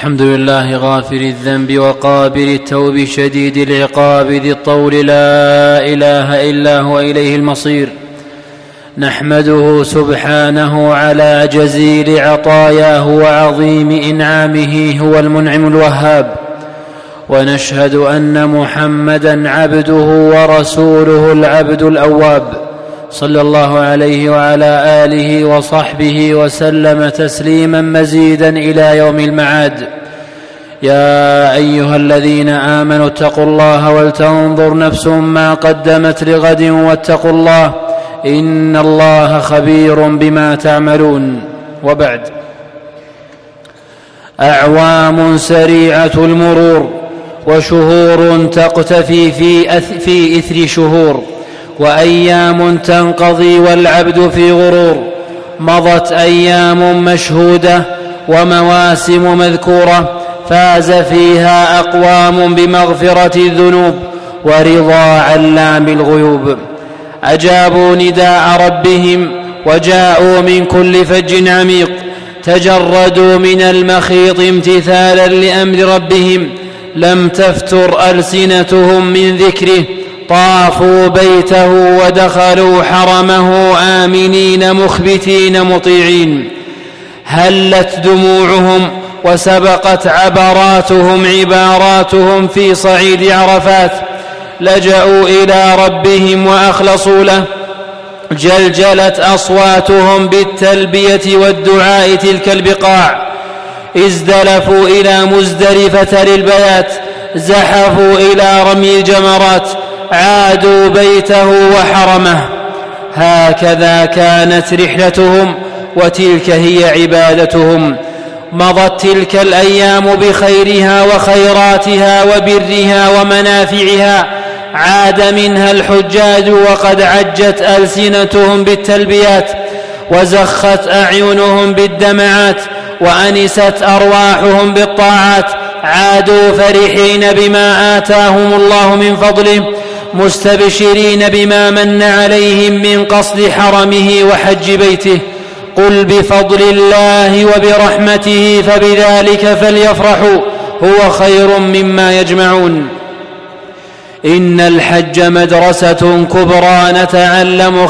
الحمد لله غافر الذنب وقابل التوب شديد العقاب ذي الطول لا إله إلا هو إليه المصير. نحمده سبحانه على جزيل عطاياه وعظيم إنعامه، هو المنعم الوهاب. ونشهد أن محمدًا عبده ورسوله العبد الأواب، صلى الله عليه وعلى آله وصحبه وسلم تسليما مزيدا إلى يوم المعاد. يا أيها الذين آمنوا اتقوا الله ولتنظر نفس ما قدمت لغد واتقوا الله إن الله خبير بما تعملون. وبعد، أعوام سريعة المرور وشهور تقتفي في إثر شهور، وأيام تنقضي والعبد في غرور. مضت أيام مشهودة ومواسم مذكورة، فاز فيها أقوام بمغفرة الذنوب ورضا علام الغيوب. أجابوا نداء ربهم وجاءوا من كل فج عميق، تجردوا من المخيط امتثالا لأمر ربهم، لم تفتر ألسنتهم من ذكره. طافوا بيته ودخلوا حرمه آمنين مخبتين مطيعين. هلت دموعهم وسبقت عبراتهم عباراتهم في صعيد عرفات، لجأوا إلى ربهم وأخلصوا له. جلجلت أصواتهم بالتلبية والدعاء تلك البقاع. ازدلفوا إلى مزدلفة للبيات، زحفوا إلى رمي الجمرات، عادوا بيته وحرمه. هكذا كانت رحلتهم، وتلك هي عبادتهم. مضت تلك الأيام بخيرها وخيراتها وبرها ومنافعها، عاد منها الحجاج وقد عجت ألسنتهم بالتلبيات، وزخت أعينهم بالدمعات، وأنست أرواحهم بالطاعات. عادوا فرحين بما آتاهم الله من فضله، مستبشرين بما من عليهم من قصد حرمه وحج بيته. قل بفضل الله وبرحمته فبذلك فليفرحوا هو خير مما يجمعون. إن الحج مدرسة كبرى نتعلم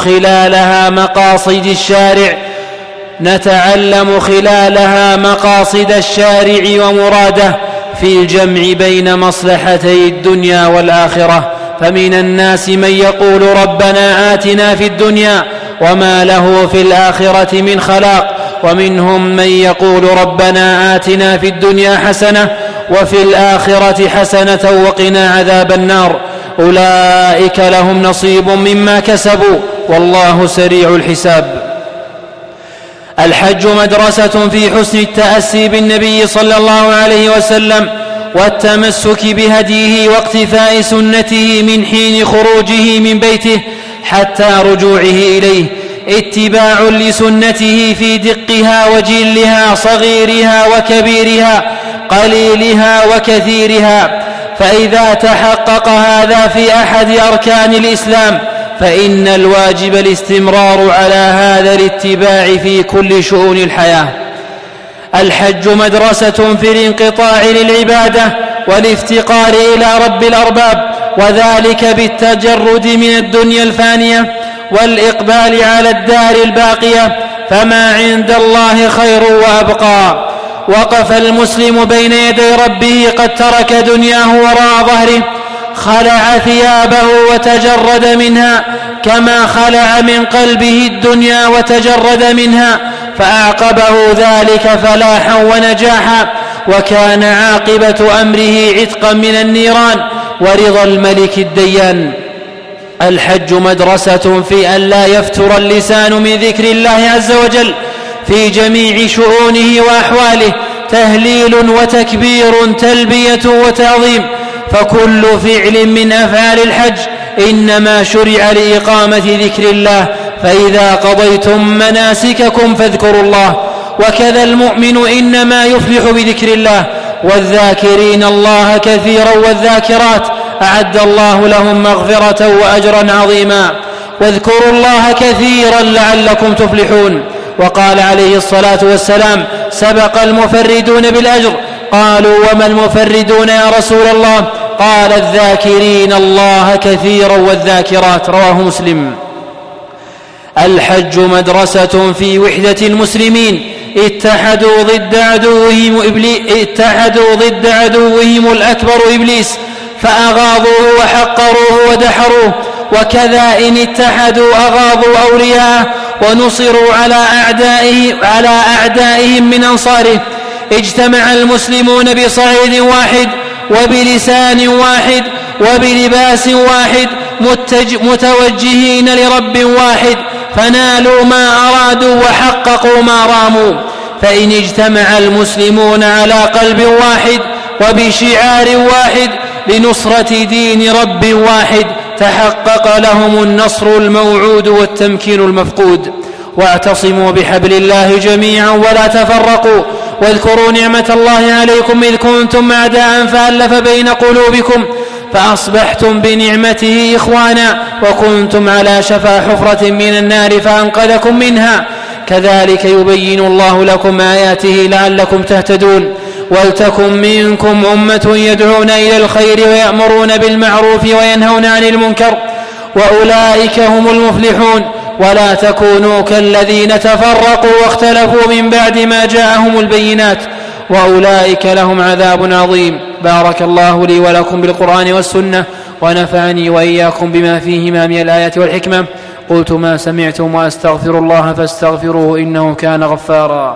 خلالها مقاصد الشارع ومراده في الجمع بين مصلحتي الدنيا والآخرة. فمن الناس من يقول ربنا آتنا في الدنيا وما له في الآخرة من خلاق، ومنهم من يقول ربنا آتنا في الدنيا حسنة وفي الآخرة حسنة وقنا عذاب النار. أولئك لهم نصيب مما كسبوا والله سريع الحساب. الحج مدرسة في حسن التأسي بالنبي صلى الله عليه وسلم والتمسك بهديه واقتفاء سنته من حين خروجه من بيته حتى رجوعه إليه، اتباع لسنته في دقها وجلها، صغيرها وكبيرها، قليلها وكثيرها. فإذا تحقق هذا في أحد أركان الإسلام فإن الواجب الاستمرار على هذا الاتباع في كل شؤون الحياة. الحج مدرسة في الانقطاع للعبادة والافتقار إلى رب الأرباب، وذلك بالتجرد من الدنيا الفانية والإقبال على الدار الباقية، فما عند الله خير وأبقى. وقف المسلم بين يدي ربه قد ترك دنياه وراء ظهره، خلع ثيابه وتجرد منها كما خلع من قلبه الدنيا وتجرد منها، فأعقبه ذلك فلاحا ونجاحا، وكان عاقبة أمره عتقا من النيران ورضا الملك الديان. الحج مدرسة في أن لا يفتر اللسان من ذكر الله عز وجل في جميع شؤونه وأحواله، تهليل وتكبير، تلبية وتعظيم. فكل فعل من أفعال الحج إنما شرع لإقامة ذكر الله، فإذا قضيتم مناسككم فاذكروا الله. وكذا المؤمن إنما يفلح بذكر الله، والذاكرين الله كثيرا والذاكرات أعد الله لهم مغفرة وأجرا عظيما. واذكروا الله كثيرا لعلكم تفلحون. وقال عليه الصلاة والسلام: سبق المفردون بالأجر قالوا وما المفردون يا رسول الله؟ قال الذاكرين الله كثيرا والذاكرات. رواه مسلم. الحج مدرسة في وحدة المسلمين، اتحدوا ضد عدوهم الأكبر إبليس فأغاظوه وحقروه ودحروه، وكذا إن اتحدوا أغاظوا أولياءه ونصروا على أعدائهم من أنصاره. اجتمع المسلمون بصعيد واحد وبلسان واحد وبلباس واحد متوجهين لرب واحد، فنالوا ما أرادوا وحققوا ما راموا. فإن اجتمع المسلمون على قلب واحد وبشعار واحد لنصرة دين رب واحد تحقق لهم النصر الموعود والتمكين المفقود. واعتصموا بحبل الله جميعا ولا تفرقوا، واذكروا نعمة الله عليكم إذ كنتم أعداء فألف بين قلوبكم فأصبحتم بنعمته إخوانا وكنتم على شفا حفرة من النار فأنقذكم منها. كذلك يبين الله لكم آياته لعلكم تهتدون. ولتكن منكم أمة يدعون إلى الخير ويأمرون بالمعروف وينهون عن المنكر وأولئك هم المفلحون. ولا تكونوا كالذين تفرقوا واختلفوا من بعد ما جاءهم البينات وأولئك لهم عذاب عظيم. بارك الله لي ولكم بالقرآن والسنة ونفعني وإياكم بما فيهما من الآيات والحكمة. قلت ما سمعتم وأستغفر الله فاستغفروه إنه كان غفارا.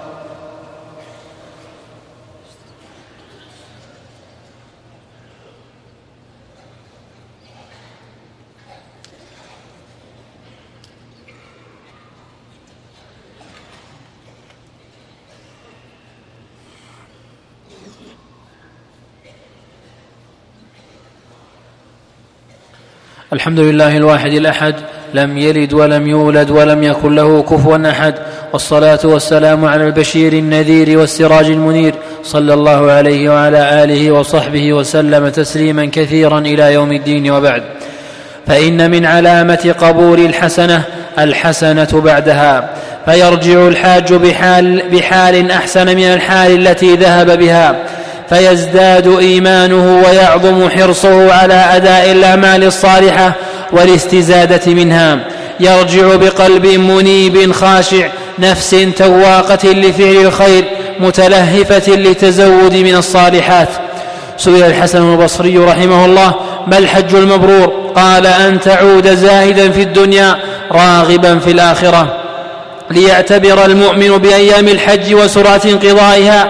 الحمد لله الواحد الأحد لم يلد ولم يولد ولم يكن له كفوا أحد، والصلاة والسلام على البشير النذير والسراج المنير صلى الله عليه وعلى آله وصحبه وسلم تسليما كثيرا إلى يوم الدين. وبعد، فإن من علامة قبول الحسنة بعدها، فيرجع الحاج بحال أحسن من الحال التي ذهب بها، فيزداد إيمانه ويعظم حرصه على أداء الأعمال الصالحة والاستزادة منها. يرجع بقلب منيب خاشع، نفس تواقة لفعل الخير، متلهفة للتزود من الصالحات. سئل الحسن البصري رحمه الله: ما الحج المبرور؟ قال: أن تعود زاهدا في الدنيا راغبا في الآخرة. ليعتبر المؤمن بأيام الحج وسرعة انقضائها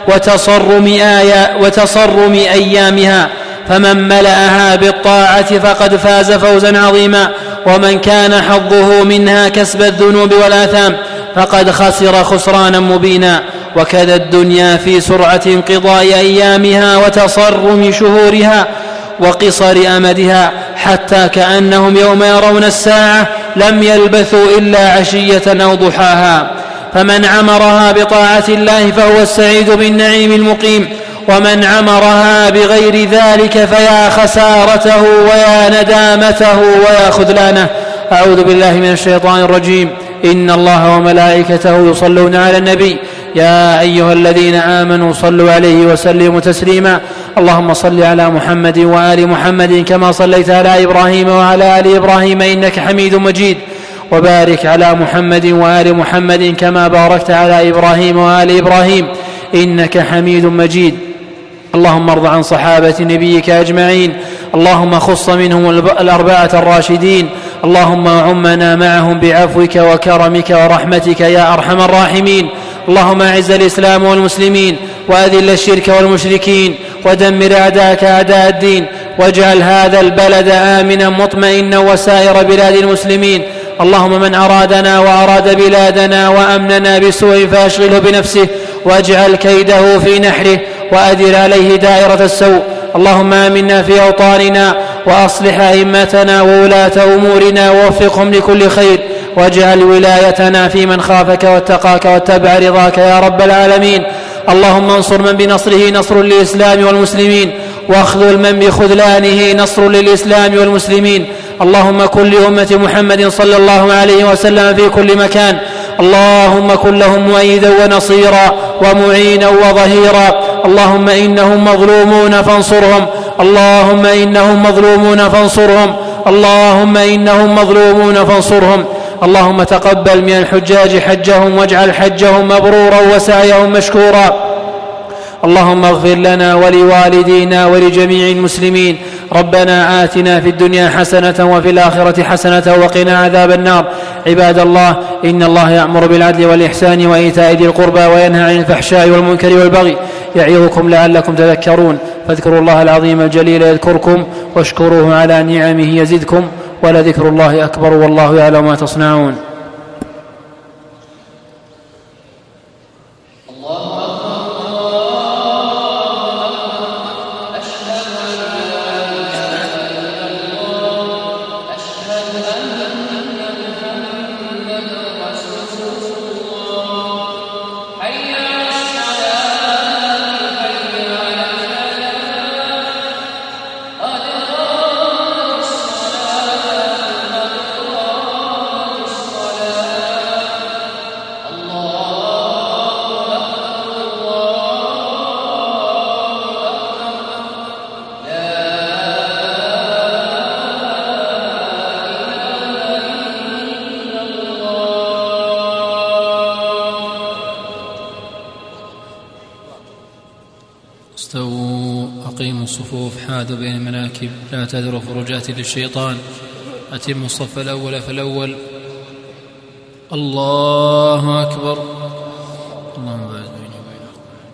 وتصرم أيامها، فمن ملأها بالطاعة فقد فاز فوزا عظيما، ومن كان حظه منها كسب الذنوب والآثام فقد خسر خسرانا مبينا. وكذا الدنيا في سرعة انقضاء أيامها وتصرم شهورها وقصر أمدها، حتى كأنهم يوم يرون الساعة لم يلبثوا إلا عشية أو ضحاها. فمن عمرها بطاعة الله فهو السعيد بالنعيم المقيم، ومن عمرها بغير ذلك فيا خسارته ويا ندامته ويا خذلانه. أعوذ بالله من الشيطان الرجيم. إن الله وملائكته يصلون على النبي، يا أيها الذين آمنوا صلوا عليه وسلموا تسليما. اللهم صل على محمد وآل محمد كما صليت على إبراهيم وعلى آل إبراهيم إنك حميد مجيد، وبارك على محمد وآل محمد كما باركت على إبراهيم وآل إبراهيم إنك حميد مجيد. اللهم ارض عن صحابة نبيك أجمعين، اللهم خص منهم الأربعة الراشدين، اللهم عمنا معهم بعفوك وكرمك ورحمتك يا أرحم الراحمين. اللهم أعز الإسلام والمسلمين وأذل الشرك والمشركين ودمر أعداءك أعداء الدين، واجعل هذا البلد آمنا مطمئنا وسائر بلاد المسلمين. اللهم من أرادنا وأراد بلادنا وأمننا بسوء فأشغله بنفسه واجعل كيده في نحره وأدر عليه دائرة السوء. اللهم آمنا في أوطاننا وأصلح أئمتنا وولاة أمورنا ووفقهم لكل خير، واجعل ولايتنا في من خافك واتقاك واتبع رضاك يا رب العالمين. اللهم انصر من بنصره نصر للإسلام والمسلمين، واخذل من بخذلانه نصر للإسلام والمسلمين. اللهم كن لأمة محمد صلى الله عليه وسلم في كل مكان، اللهم كن لهم مؤيدا ونصيرا ومعينا وظهيرا. اللهم إنهم مظلومون فانصرهم، اللهم إنهم مظلومون فانصرهم، اللهم إنهم مظلومون فانصرهم. اللهم تقبل من الحجاج حجهم واجعل حجهم مبرورا وسعيهم مشكورا. اللهم اغفر لنا ولوالدينا ولجميع المسلمين. ربنا آتنا في الدنيا حسنة وفي الآخرة حسنة وقنا عذاب النار. عباد الله، إن الله يأمر بالعدل والإحسان وإيتاء ذي القربى وينهى عن الفحشاء والمنكر والبغي يعظكم لعلكم تذكرون. فاذكروا الله العظيم الجليل يذكركم واشكروه على نعمه يزدكم ولذكر الله أكبر والله يعلم ما تصنعون. استووا أقيموا الصفوف حاذوا بين المناكب لا تذروا فرجات للشيطان. أتموا الصف الأول فالأول. الله أكبر. اللهم بارك بيني وبين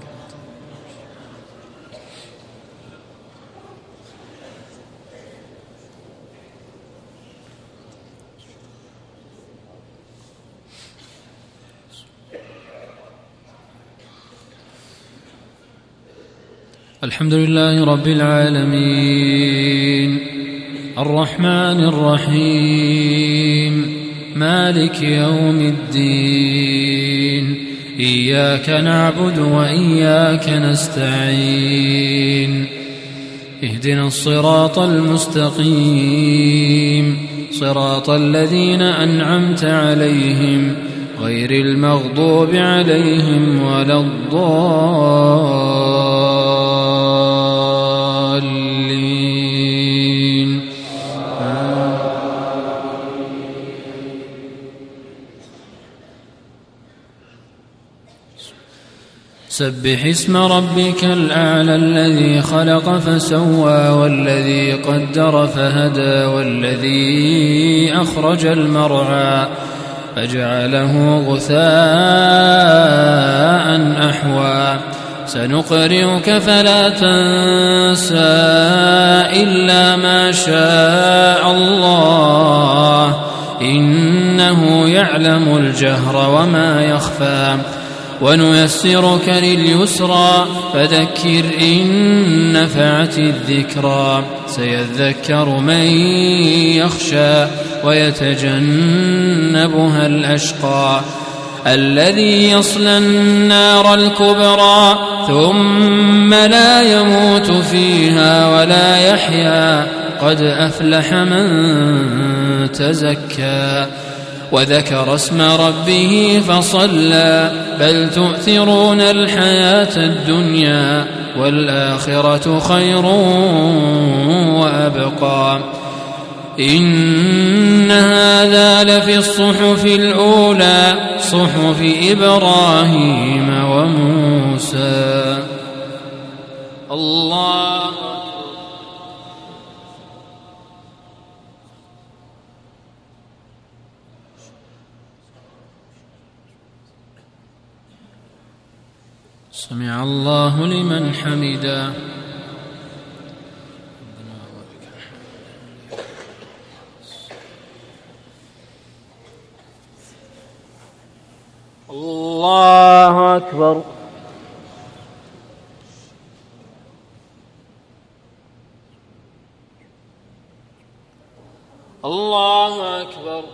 الحمد لله رب العالمين الرحمن الرحيم مالك يوم الدين إياك نعبد وإياك نستعين اهدنا الصراط المستقيم صراط الذين أنعمت عليهم غير المغضوب عليهم ولا الضالين. سبح اسم ربك الأعلى الذي خلق فسوى والذي قدر فهدى والذي أخرج المرعى فجعله غثاء أحوى سنقرئك فلا تنسى إلا ما شاء الله إنه يعلم الجهر وما يخفى ونيسرك لليسرى فذكر إن نفعت الذكرى سيذكر من يخشى ويتجنبها الأشقى الذي يصلى النار الكبرى ثم لا يموت فيها ولا يحيا قد أفلح من تزكى وذكر اسم ربه فصلى بل تؤثرون الحياة الدنيا والآخرة خير وأبقى إن هذا لفي الصحف الأولى صحف إبراهيم وموسى. الله سمع الله لمن حمده. الله أكبر. الله أكبر.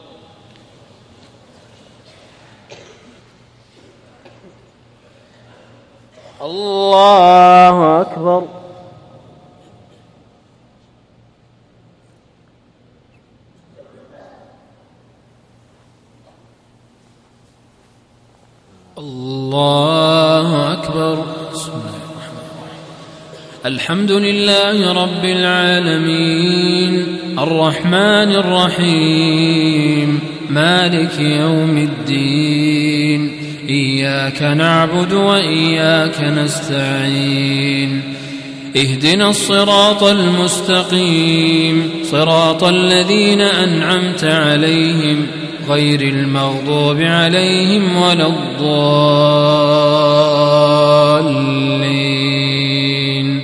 الله أكبر. الله أكبر. الحمد لله رب العالمين الرحمن الرحيم مالك يوم الدين إياك نعبد وإياك نستعين اهدنا الصراط المستقيم صراط الذين أنعمت عليهم غير المغضوب عليهم ولا الضالين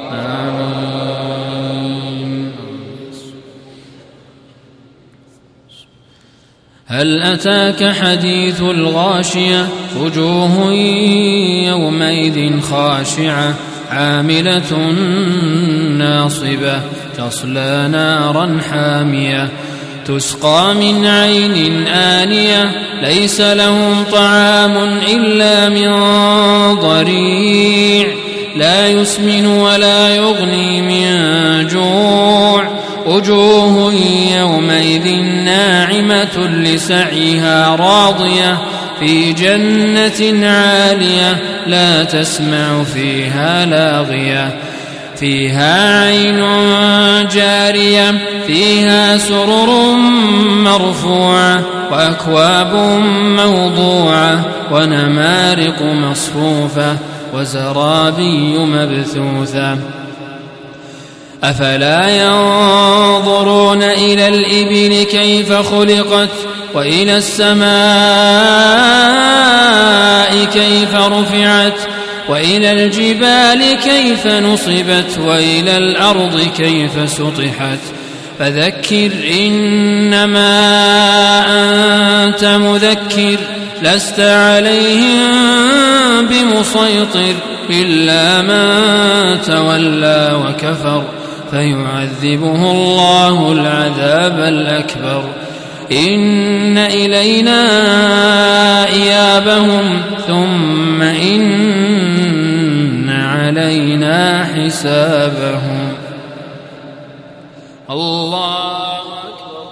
آمين. هل أتاك حديث الغاشية وجوه يومئذ خاشعة عاملة ناصبة تصلى نارا حامية تسقى من عين آنية ليس لهم طعام إلا من ضريع لا يسمن ولا يغني من جوع وجوه يومئذ ناعمة لسعيها راضية في جنة عالية لا تسمع فيها لاغية فيها عين جارية فيها سرر مرفوعة وأكواب موضوعة ونمارق مصفوفة وزرابي مبثوثة أفلا ينظرون إلى الإبل كيف خلقت وإلى السماء كيف رفعت وإلى الجبال كيف نصبت وإلى الأرض كيف سطحت فذكر إنما أنت مذكر لست عليهم بمسيطر إلا من تولى وكفر فيعذبه الله العذاب الأكبر إن إلينا إيابهم ثم إن علينا حسابهم. الله أكبر.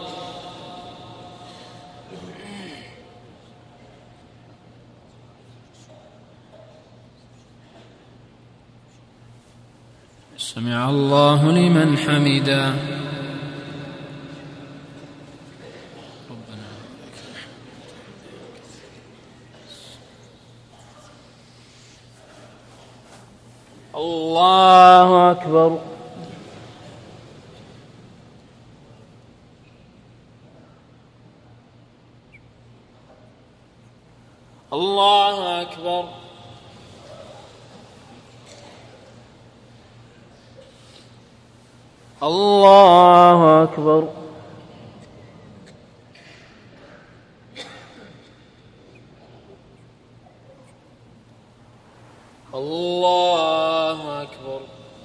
سمع الله لمن حمده. الله أكبر. الله أكبر. الله أكبر. الله أكبر.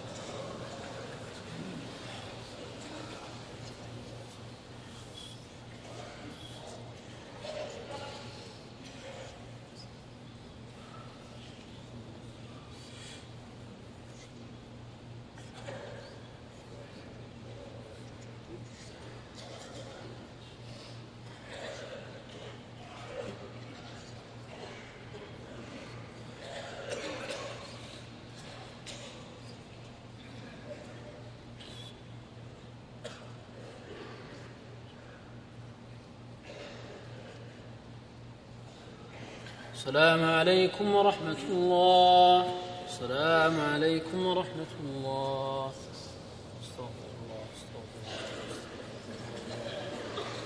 السلام عليكم ورحمة الله. السلام عليكم ورحمة الله.